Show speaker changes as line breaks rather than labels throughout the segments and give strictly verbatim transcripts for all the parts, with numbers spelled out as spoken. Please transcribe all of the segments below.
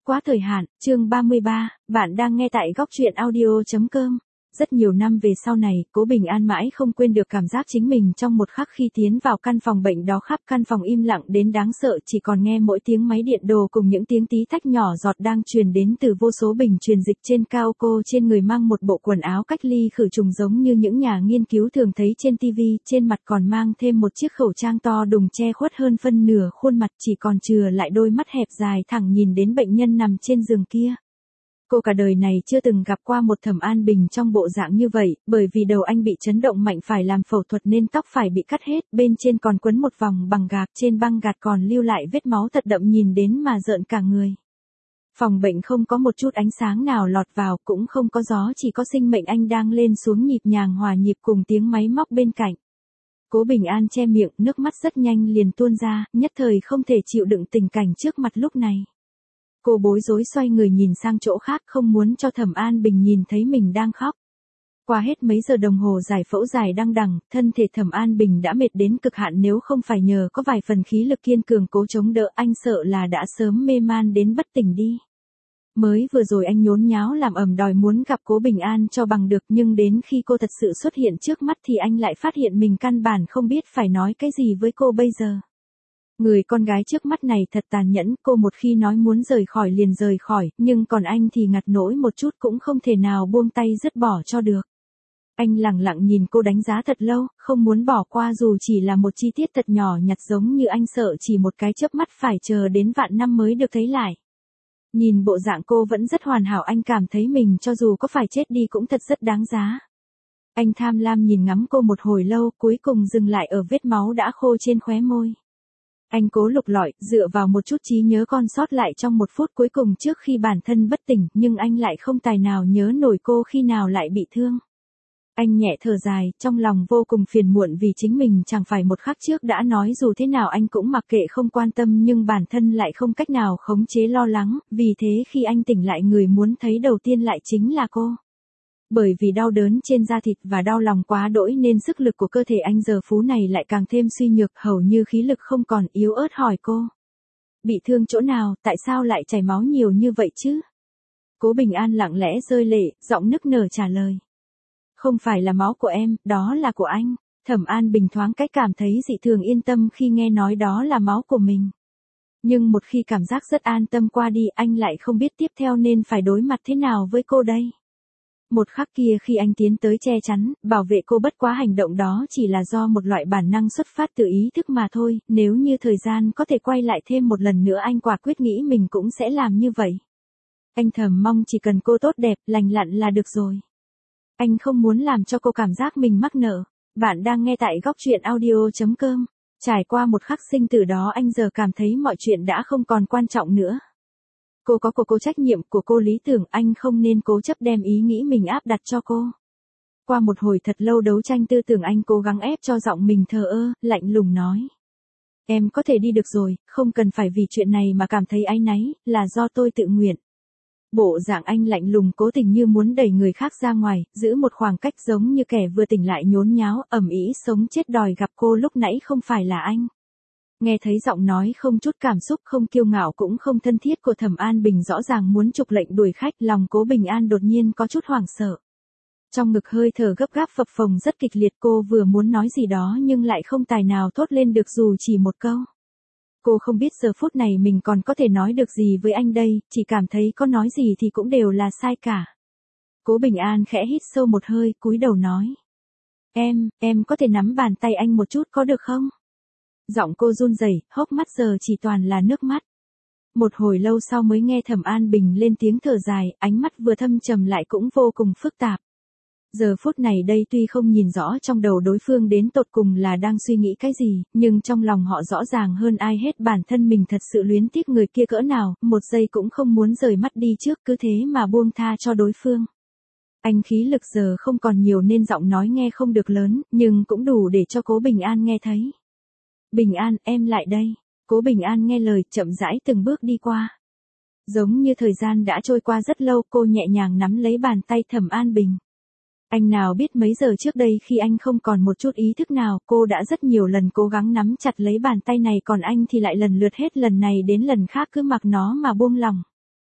quá thời hạn, chương ba mươi ba, bạn đang nghe tại góc truyện audio chấm com. Rất nhiều năm về sau này, Cố Bình An mãi không quên được cảm giác chính mình trong một khắc khi tiến vào căn phòng bệnh đó, khắp căn phòng im lặng đến đáng sợ, chỉ còn nghe mỗi tiếng máy điện đồ cùng những tiếng tí tách nhỏ giọt đang truyền đến từ vô số bình truyền dịch trên cao. Cô trên người mang một bộ quần áo cách ly khử trùng giống như những nhà nghiên cứu thường thấy trên ti vi, trên mặt còn mang thêm một chiếc khẩu trang to đùng che khuất hơn phân nửa khuôn mặt, chỉ còn chừa lại đôi mắt hẹp dài thẳng nhìn đến bệnh nhân nằm trên giường kia. Cô cả đời này chưa từng gặp qua một Thẩm An Bình trong bộ dạng như vậy, bởi vì đầu anh bị chấn động mạnh phải làm phẫu thuật nên tóc phải bị cắt hết, bên trên còn quấn một vòng bằng gạc, trên băng gạc còn lưu lại vết máu thật đậm nhìn đến mà rợn cả người. Phòng bệnh không có một chút ánh sáng nào lọt vào, cũng không có gió, chỉ có sinh mệnh anh đang lên xuống nhịp nhàng hòa nhịp cùng tiếng máy móc bên cạnh. Cố Bình An che miệng, nước mắt rất nhanh liền tuôn ra, nhất thời không thể chịu đựng tình cảnh trước mặt lúc này. Cô bối rối xoay người nhìn sang chỗ khác, không muốn cho Thẩm An Bình nhìn thấy mình đang khóc. Qua hết mấy giờ đồng hồ giải phẫu dài đăng đẳng, thân thể Thẩm An Bình đã mệt đến cực hạn, nếu không phải nhờ có vài phần khí lực kiên cường cố chống đỡ, anh sợ là đã sớm mê man đến bất tỉnh đi. Mới vừa rồi anh nhốn nháo làm ầm đòi muốn gặp Cố Bình An cho bằng được, nhưng đến khi cô thật sự xuất hiện trước mắt thì anh lại phát hiện mình căn bản không biết phải nói cái gì với cô bây giờ. Người con gái trước mắt này thật tàn nhẫn, cô một khi nói muốn rời khỏi liền rời khỏi, nhưng còn anh thì ngặt nỗi một chút cũng không thể nào buông tay dứt bỏ cho được. Anh lặng lặng nhìn cô đánh giá thật lâu, không muốn bỏ qua dù chỉ là một chi tiết thật nhỏ nhặt, giống như anh sợ chỉ một cái chớp mắt phải chờ đến vạn năm mới được thấy lại. Nhìn bộ dạng cô vẫn rất hoàn hảo, anh cảm thấy mình cho dù có phải chết đi cũng thật rất đáng giá. Anh tham lam nhìn ngắm cô một hồi lâu, cuối cùng dừng lại ở vết máu đã khô trên khóe môi. Anh cố lục lọi, dựa vào một chút trí nhớ còn sót lại trong một phút cuối cùng trước khi bản thân bất tỉnh, nhưng anh lại không tài nào nhớ nổi cô khi nào lại bị thương. Anh nhẹ thở dài, trong lòng vô cùng phiền muộn vì chính mình chẳng phải một khắc trước đã nói dù thế nào anh cũng mặc kệ không quan tâm, nhưng bản thân lại không cách nào khống chế lo lắng, vì thế khi anh tỉnh lại người muốn thấy đầu tiên lại chính là cô. Bởi vì đau đớn trên da thịt và đau lòng quá đỗi nên sức lực của cơ thể anh giờ phú này lại càng thêm suy nhược, hầu như khí lực không còn, yếu ớt hỏi cô. Bị thương chỗ nào, tại sao lại chảy máu nhiều như vậy chứ? Cố Bình An lặng lẽ rơi lệ, giọng nức nở trả lời. Không phải là máu của em, đó là của anh. Thẩm An Bình thoáng cách cảm thấy dị thường yên tâm khi nghe nói đó là máu của mình. Nhưng một khi cảm giác rất an tâm qua đi, anh lại không biết tiếp theo nên phải đối mặt thế nào với cô đây. Một khắc kia khi anh tiến tới che chắn, bảo vệ cô, bất quá hành động đó chỉ là do một loại bản năng xuất phát từ ý thức mà thôi, nếu như thời gian có thể quay lại thêm một lần nữa anh quả quyết nghĩ mình cũng sẽ làm như vậy. Anh thầm mong chỉ cần cô tốt đẹp, lành lặn là được rồi. Anh không muốn làm cho cô cảm giác mình mắc nợ. Bạn đang nghe tại góc truyện audio chấm com. Trải qua một khắc sinh tử đó anh giờ cảm thấy mọi chuyện đã không còn quan trọng nữa. Cô có của cô trách nhiệm, của cô lý tưởng, anh không nên cố chấp đem ý nghĩ mình áp đặt cho cô. Qua một hồi thật lâu đấu tranh tư tưởng anh cố gắng ép cho giọng mình thờ ơ, lạnh lùng nói. Em có thể đi được rồi, không cần phải vì chuyện này mà cảm thấy áy náy, là do tôi tự nguyện. Bộ dạng anh lạnh lùng cố tình như muốn đẩy người khác ra ngoài, giữ một khoảng cách giống như kẻ vừa tỉnh lại nhốn nháo, ầm ĩ sống chết đòi gặp cô lúc nãy không phải là anh. Nghe thấy giọng nói không chút cảm xúc, không kiêu ngạo cũng không thân thiết của Thẩm An Bình rõ ràng muốn trục lệnh đuổi khách, lòng Cố Bình An đột nhiên có chút hoảng sợ. Trong ngực hơi thở gấp gáp phập phồng rất kịch liệt, cô vừa muốn nói gì đó nhưng lại không tài nào thốt lên được dù chỉ một câu. Cô không biết giờ phút này mình còn có thể nói được gì với anh đây, chỉ cảm thấy có nói gì thì cũng đều là sai cả. Cố Bình An khẽ hít sâu một hơi, cúi đầu nói. Em, em có thể nắm bàn tay anh một chút có được không? Giọng cô run rẩy, hốc mắt giờ chỉ toàn là nước mắt. Một hồi lâu sau mới nghe Thẩm An Bình lên tiếng thở dài, ánh mắt vừa thâm trầm lại cũng vô cùng phức tạp. Giờ phút này đây tuy không nhìn rõ trong đầu đối phương đến tột cùng là đang suy nghĩ cái gì, nhưng trong lòng họ rõ ràng hơn ai hết bản thân mình thật sự luyến tiếc người kia cỡ nào, một giây cũng không muốn rời mắt đi trước, cứ thế mà buông tha cho đối phương. Anh khí lực giờ không còn nhiều nên giọng nói nghe không được lớn, nhưng cũng đủ để cho Cố Bình An nghe thấy. Bình An, em lại đây. Cố Bình An nghe lời, chậm rãi từng bước đi qua. Giống như thời gian đã trôi qua rất lâu, cô nhẹ nhàng nắm lấy bàn tay Thẩm An Bình. Anh nào biết mấy giờ trước đây khi anh không còn một chút ý thức nào, cô đã rất nhiều lần cố gắng nắm chặt lấy bàn tay này, còn anh thì lại lần lượt hết lần này đến lần khác cứ mặc nó mà buông lỏng.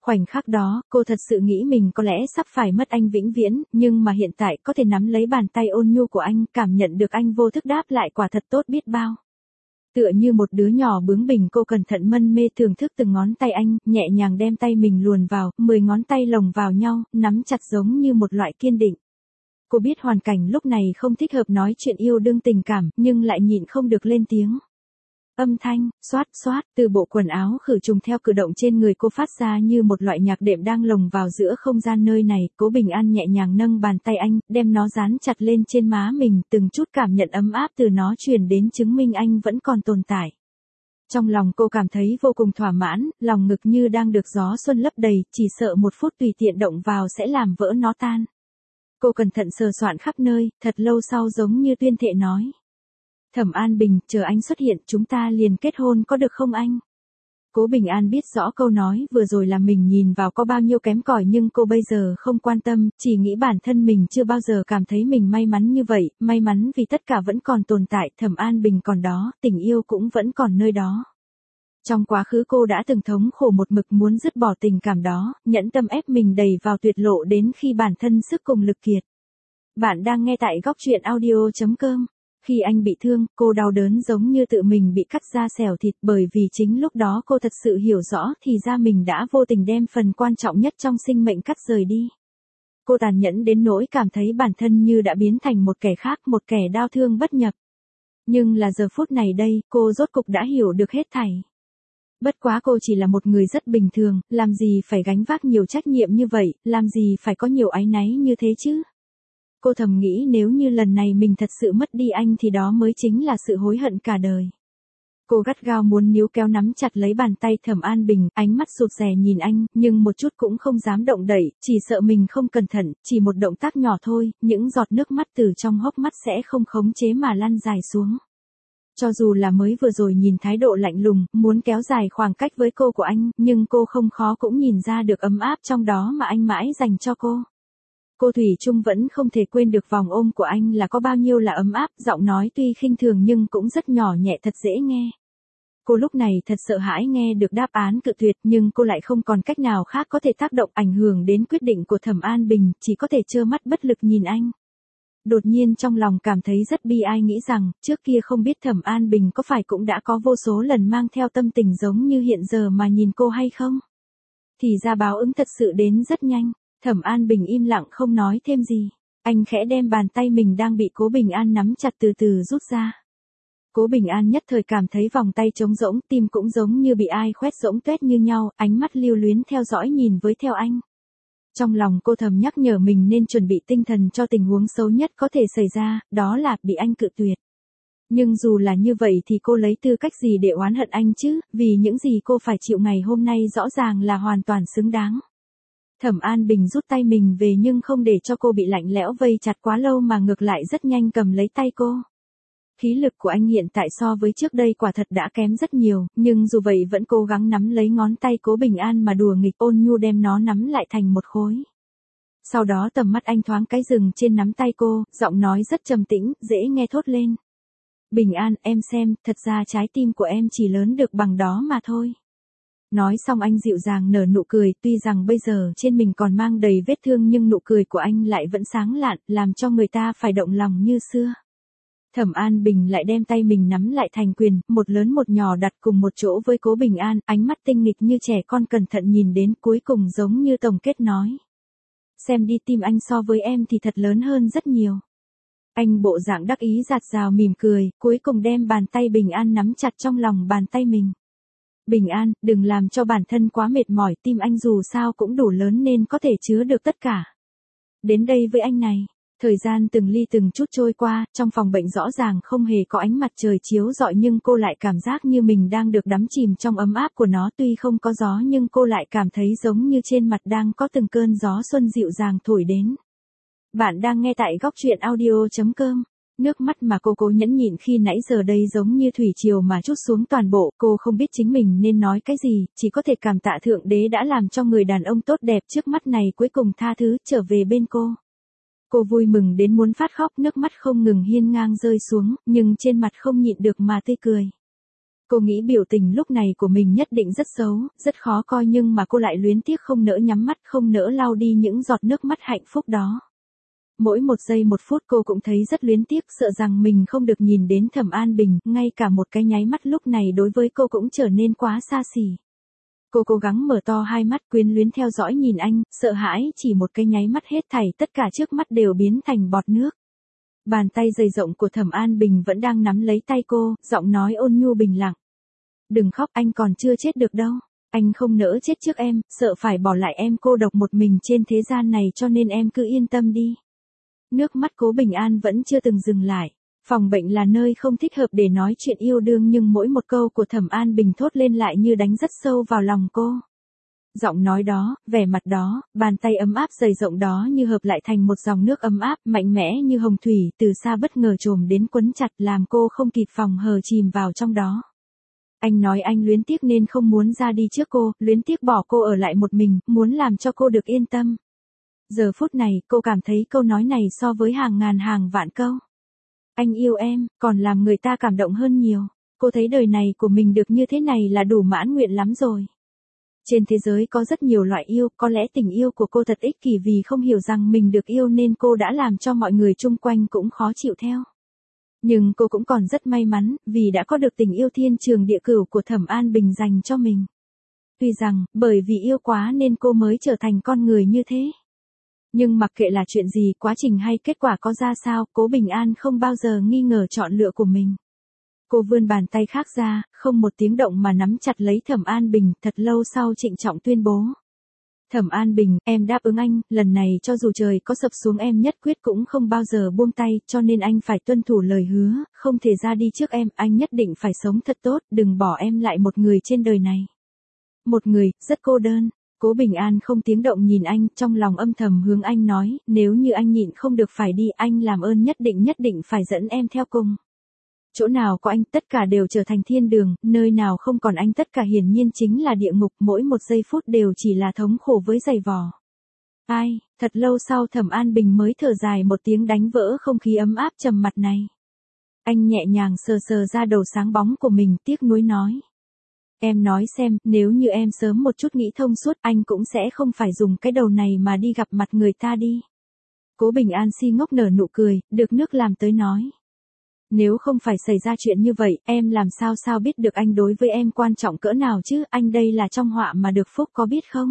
Khoảnh khắc đó, cô thật sự nghĩ mình có lẽ sắp phải mất anh vĩnh viễn, nhưng mà hiện tại có thể nắm lấy bàn tay ôn nhu của anh, cảm nhận được anh vô thức đáp lại quả thật tốt biết bao. Tựa như một đứa nhỏ bướng bỉnh cô cẩn thận mân mê thưởng thức từng ngón tay anh, nhẹ nhàng đem tay mình luồn vào, mười ngón tay lồng vào nhau, nắm chặt giống như một loại kiên định. Cô biết hoàn cảnh lúc này không thích hợp nói chuyện yêu đương tình cảm, nhưng lại nhịn không được lên tiếng. Âm thanh, xoát xoát, từ bộ quần áo khử trùng theo cử động trên người cô phát ra như một loại nhạc đệm đang lồng vào giữa không gian nơi này. Cố Bình An nhẹ nhàng nâng bàn tay anh, đem nó dán chặt lên trên má mình, từng chút cảm nhận ấm áp từ nó truyền đến chứng minh anh vẫn còn tồn tại. Trong lòng cô cảm thấy vô cùng thỏa mãn, lòng ngực như đang được gió xuân lấp đầy, chỉ sợ một phút tùy tiện động vào sẽ làm vỡ nó tan. Cô cẩn thận sờ soạn khắp nơi, thật lâu sau giống như tuyên thệ nói. Thẩm An Bình, chờ anh xuất hiện, chúng ta liền kết hôn có được không anh? Cố Bình An biết rõ câu nói vừa rồi là mình nhìn vào có bao nhiêu kém cỏi, nhưng cô bây giờ không quan tâm, chỉ nghĩ bản thân mình chưa bao giờ cảm thấy mình may mắn như vậy, may mắn vì tất cả vẫn còn tồn tại, Thẩm An Bình còn đó, tình yêu cũng vẫn còn nơi đó. Trong quá khứ cô đã từng thống khổ một mực muốn dứt bỏ tình cảm đó, nhẫn tâm ép mình đẩy vào tuyệt lộ đến khi bản thân sức cùng lực kiệt. Bạn đang nghe tại góc truyện audio chấm com. Khi anh bị thương, cô đau đớn giống như tự mình bị cắt da xẻo thịt, bởi vì chính lúc đó cô thật sự hiểu rõ thì ra mình đã vô tình đem phần quan trọng nhất trong sinh mệnh cắt rời đi. Cô tàn nhẫn đến nỗi cảm thấy bản thân như đã biến thành một kẻ khác, một kẻ đau thương bất nhập. Nhưng là giờ phút này đây, cô rốt cục đã hiểu được hết thảy. Bất quá cô chỉ là một người rất bình thường, làm gì phải gánh vác nhiều trách nhiệm như vậy, làm gì phải có nhiều áy náy như thế chứ. Cô thầm nghĩ nếu như lần này mình thật sự mất đi anh thì đó mới chính là sự hối hận cả đời. Cô gắt gao muốn níu kéo nắm chặt lấy bàn tay Thẩm An Bình, ánh mắt rụt rè nhìn anh, nhưng một chút cũng không dám động đậy, chỉ sợ mình không cẩn thận, chỉ một động tác nhỏ thôi, những giọt nước mắt từ trong hốc mắt sẽ không khống chế mà lăn dài xuống. Cho dù là mới vừa rồi nhìn thái độ lạnh lùng, muốn kéo dài khoảng cách với cô của anh, nhưng cô không khó cũng nhìn ra được ấm áp trong đó mà anh mãi dành cho cô. Cô thủy chung vẫn không thể quên được vòng ôm của anh là có bao nhiêu là ấm áp, giọng nói tuy khinh thường nhưng cũng rất nhỏ nhẹ thật dễ nghe. Cô lúc này thật sợ hãi nghe được đáp án cự tuyệt, nhưng cô lại không còn cách nào khác có thể tác động ảnh hưởng đến quyết định của Thẩm An Bình, chỉ có thể trơ mắt bất lực nhìn anh. Đột nhiên trong lòng cảm thấy rất bi ai, nghĩ rằng, trước kia không biết Thẩm An Bình có phải cũng đã có vô số lần mang theo tâm tình giống như hiện giờ mà nhìn cô hay không? Thì ra báo ứng thật sự đến rất nhanh. Thẩm An Bình im lặng không nói thêm gì. Anh khẽ đem bàn tay mình đang bị Cố Bình An nắm chặt từ từ rút ra. Cố Bình An nhất thời cảm thấy vòng tay trống rỗng, tim cũng giống như bị ai khoét rỗng tuét như nhau, ánh mắt lưu luyến theo dõi nhìn với theo anh. Trong lòng cô thầm nhắc nhở mình nên chuẩn bị tinh thần cho tình huống xấu nhất có thể xảy ra, đó là bị anh cự tuyệt. Nhưng dù là như vậy thì cô lấy tư cách gì để oán hận anh chứ, vì những gì cô phải chịu ngày hôm nay rõ ràng là hoàn toàn xứng đáng. Thẩm An Bình rút tay mình về nhưng không để cho cô bị lạnh lẽo vây chặt quá lâu mà ngược lại rất nhanh cầm lấy tay cô. Khí lực của anh hiện tại so với trước đây quả thật đã kém rất nhiều, nhưng dù vậy vẫn cố gắng nắm lấy ngón tay Cố Bình An mà đùa nghịch, ôn nhu đem nó nắm lại thành một khối. Sau đó tầm mắt anh thoáng cái dừng trên nắm tay cô, giọng nói rất trầm tĩnh, dễ nghe thốt lên. Bình An, em xem, thật ra trái tim của em chỉ lớn được bằng đó mà thôi. Nói xong anh dịu dàng nở nụ cười, tuy rằng bây giờ trên mình còn mang đầy vết thương nhưng nụ cười của anh lại vẫn sáng lạn, làm cho người ta phải động lòng như xưa. Thẩm An Bình lại đem tay mình nắm lại thành quyền, một lớn một nhỏ đặt cùng một chỗ với Cố Bình An, ánh mắt tinh nghịch như trẻ con cẩn thận nhìn đến, cuối cùng giống như tổng kết nói. Xem đi, tim anh so với em thì thật lớn hơn rất nhiều. Anh bộ dạng đắc ý giạt rào mỉm cười, cuối cùng đem bàn tay Bình An nắm chặt trong lòng bàn tay mình. Bình An, đừng làm cho bản thân quá mệt mỏi, tim anh dù sao cũng đủ lớn nên có thể chứa được tất cả. Đến đây với anh này. Thời gian từng ly từng chút trôi qua, trong phòng bệnh rõ ràng không hề có ánh mặt trời chiếu rọi nhưng cô lại cảm giác như mình đang được đắm chìm trong ấm áp của nó, tuy không có gió nhưng cô lại cảm thấy giống như trên mặt đang có từng cơn gió xuân dịu dàng thổi đến. Bạn đang nghe tại góc truyện audio chấm com. Nước mắt mà cô cố nhẫn nhịn khi nãy giờ đây giống như thủy triều mà trút xuống toàn bộ, cô không biết chính mình nên nói cái gì, chỉ có thể cảm tạ Thượng Đế đã làm cho người đàn ông tốt đẹp trước mắt này cuối cùng tha thứ, trở về bên cô. Cô vui mừng đến muốn phát khóc, nước mắt không ngừng hiên ngang rơi xuống, nhưng trên mặt không nhịn được mà tươi cười. Cô nghĩ biểu tình lúc này của mình nhất định rất xấu, rất khó coi nhưng mà cô lại luyến tiếc không nỡ nhắm mắt, không nỡ lau đi những giọt nước mắt hạnh phúc đó. Mỗi một giây một phút cô cũng thấy rất luyến tiếc, sợ rằng mình không được nhìn đến Thẩm An Bình, ngay cả một cái nháy mắt lúc này đối với cô cũng trở nên quá xa xỉ. Cô cố gắng mở to hai mắt quyến luyến theo dõi nhìn anh, sợ hãi chỉ một cái nháy mắt hết thảy tất cả trước mắt đều biến thành bọt nước. Bàn tay dày rộng của Thẩm An Bình vẫn đang nắm lấy tay cô, giọng nói ôn nhu bình lặng. Đừng khóc, anh còn chưa chết được đâu. Anh không nỡ chết trước em, sợ phải bỏ lại em cô độc một mình trên thế gian này cho nên em cứ yên tâm đi. Nước mắt Cố Bình An vẫn chưa từng dừng lại. Phòng bệnh là nơi không thích hợp để nói chuyện yêu đương nhưng mỗi một câu của Thẩm An Bình thốt lên lại như đánh rất sâu vào lòng cô. Giọng nói đó, vẻ mặt đó, bàn tay ấm áp dày rộng đó như hợp lại thành một dòng nước ấm áp, mạnh mẽ như hồng thủy, từ xa bất ngờ trồm đến quấn chặt làm cô không kịp phòng hờ chìm vào trong đó. Anh nói anh luyến tiếc nên không muốn ra đi trước cô, luyến tiếc bỏ cô ở lại một mình, muốn làm cho cô được yên tâm. Giờ phút này, cô cảm thấy câu nói này so với hàng ngàn hàng vạn câu. Anh yêu em, còn làm người ta cảm động hơn nhiều. Cô thấy đời này của mình được như thế này là đủ mãn nguyện lắm rồi. Trên thế giới có rất nhiều loại yêu, có lẽ tình yêu của cô thật ích kỷ vì không hiểu rằng mình được yêu nên cô đã làm cho mọi người chung quanh cũng khó chịu theo. Nhưng cô cũng còn rất may mắn, vì đã có được tình yêu thiên trường địa cửu của Thẩm An Bình dành cho mình. Tuy rằng, bởi vì yêu quá nên cô mới trở thành con người như thế. Nhưng mặc kệ là chuyện gì, quá trình hay kết quả có ra sao, Cố Bình An không bao giờ nghi ngờ chọn lựa của mình. Cô vươn bàn tay khác ra, không một tiếng động mà nắm chặt lấy Thẩm An Bình, thật lâu sau trịnh trọng tuyên bố. Thẩm An Bình, em đáp ứng anh, lần này cho dù trời có sập xuống em nhất quyết cũng không bao giờ buông tay, cho nên anh phải tuân thủ lời hứa, không thể ra đi trước em, anh nhất định phải sống thật tốt, đừng bỏ em lại một người trên đời này. Một người, rất cô đơn. Cố Bình An không tiếng động nhìn anh, trong lòng âm thầm hướng anh nói, nếu như anh nhịn không được phải đi, anh làm ơn nhất định nhất định phải dẫn em theo cùng. Chỗ nào có anh, tất cả đều trở thành thiên đường, nơi nào không còn anh tất cả hiển nhiên chính là địa ngục, mỗi một giây phút đều chỉ là thống khổ với giày vò. Ai, thật lâu sau Thẩm An Bình mới thở dài một tiếng đánh vỡ không khí ấm áp trầm mặc này. Anh nhẹ nhàng sờ sờ ra đầu sáng bóng của mình, tiếc nuối nói. Em nói xem, nếu như em sớm một chút nghĩ thông suốt, anh cũng sẽ không phải dùng cái đầu này mà đi gặp mặt người ta đi. Cố Bình An si ngốc nở nụ cười, được nước làm tới nói. Nếu không phải xảy ra chuyện như vậy, em làm sao sao biết được anh đối với em quan trọng cỡ nào chứ, anh đây là trong họa mà được phúc có biết không?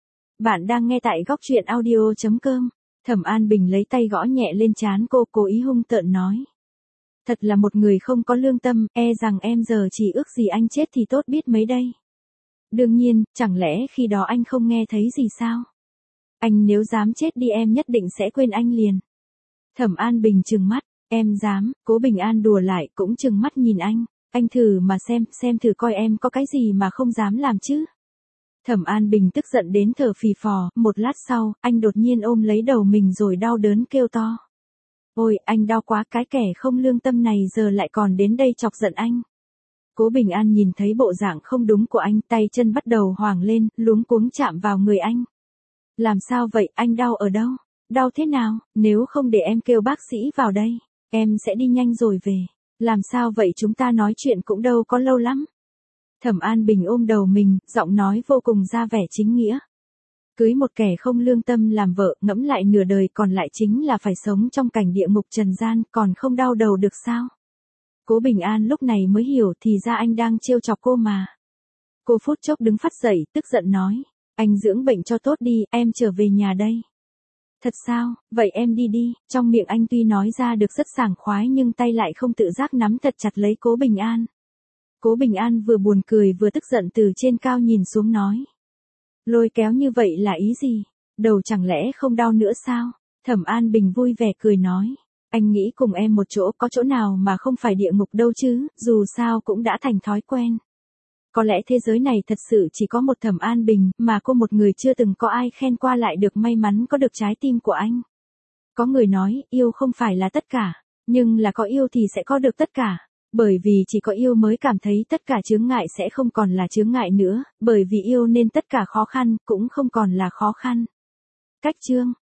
Bạn đang nghe tại góc truyện audio chấm com. Thẩm An Bình lấy tay gõ nhẹ lên trán cô, cố ý hung tợn nói. Thật là một người không có lương tâm, e rằng em giờ chỉ ước gì anh chết thì tốt biết mấy đây. Đương nhiên, chẳng lẽ khi đó anh không nghe thấy gì sao? Anh nếu dám chết đi em nhất định sẽ quên anh liền. Thẩm An Bình trừng mắt, em dám, Cố Bình An đùa lại cũng trừng mắt nhìn anh, anh thử mà xem, xem thử coi em có cái gì mà không dám làm chứ. Thẩm An Bình tức giận đến thở phì phò, một lát sau, anh đột nhiên ôm lấy đầu mình rồi đau đớn kêu to. Ôi, anh đau quá, cái kẻ không lương tâm này giờ lại còn đến đây chọc giận anh. Cố Bình An nhìn thấy bộ dạng không đúng của anh, tay chân bắt đầu hoảng lên, luống cuống chạm vào người anh. Làm sao vậy, anh đau ở đâu? Đau thế nào, nếu không để em kêu bác sĩ vào đây, em sẽ đi nhanh rồi về. Làm sao vậy, chúng ta nói chuyện cũng đâu có lâu lắm. Thẩm An Bình ôm đầu mình, giọng nói vô cùng ra vẻ chính nghĩa. Cưới một kẻ không lương tâm làm vợ, ngẫm lại nửa đời còn lại chính là phải sống trong cảnh địa ngục trần gian, còn không đau đầu được sao? Cố Bình An lúc này mới hiểu thì ra anh đang trêu chọc cô mà. Cô phút chốc đứng phát dậy, tức giận nói. Anh dưỡng bệnh cho tốt đi, em trở về nhà đây. Thật sao, vậy em đi đi, trong miệng anh tuy nói ra được rất sảng khoái nhưng tay lại không tự giác nắm thật chặt lấy Cố Bình An. Cố Bình An vừa buồn cười vừa tức giận từ trên cao nhìn xuống nói. Lôi kéo như vậy là ý gì? Đầu chẳng lẽ không đau nữa sao? Thẩm An Bình vui vẻ cười nói. Anh nghĩ cùng em một chỗ có chỗ nào mà không phải địa ngục đâu chứ, dù sao cũng đã thành thói quen. Có lẽ thế giới này thật sự chỉ có một Thẩm An Bình, mà cô một người chưa từng có ai khen qua lại được may mắn có được trái tim của anh. Có người nói, yêu không phải là tất cả, nhưng là có yêu thì sẽ có được tất cả. Bởi vì chỉ có yêu mới cảm thấy tất cả chướng ngại sẽ không còn là chướng ngại nữa, bởi vì yêu nên tất cả khó khăn cũng không còn là khó khăn. Cách chương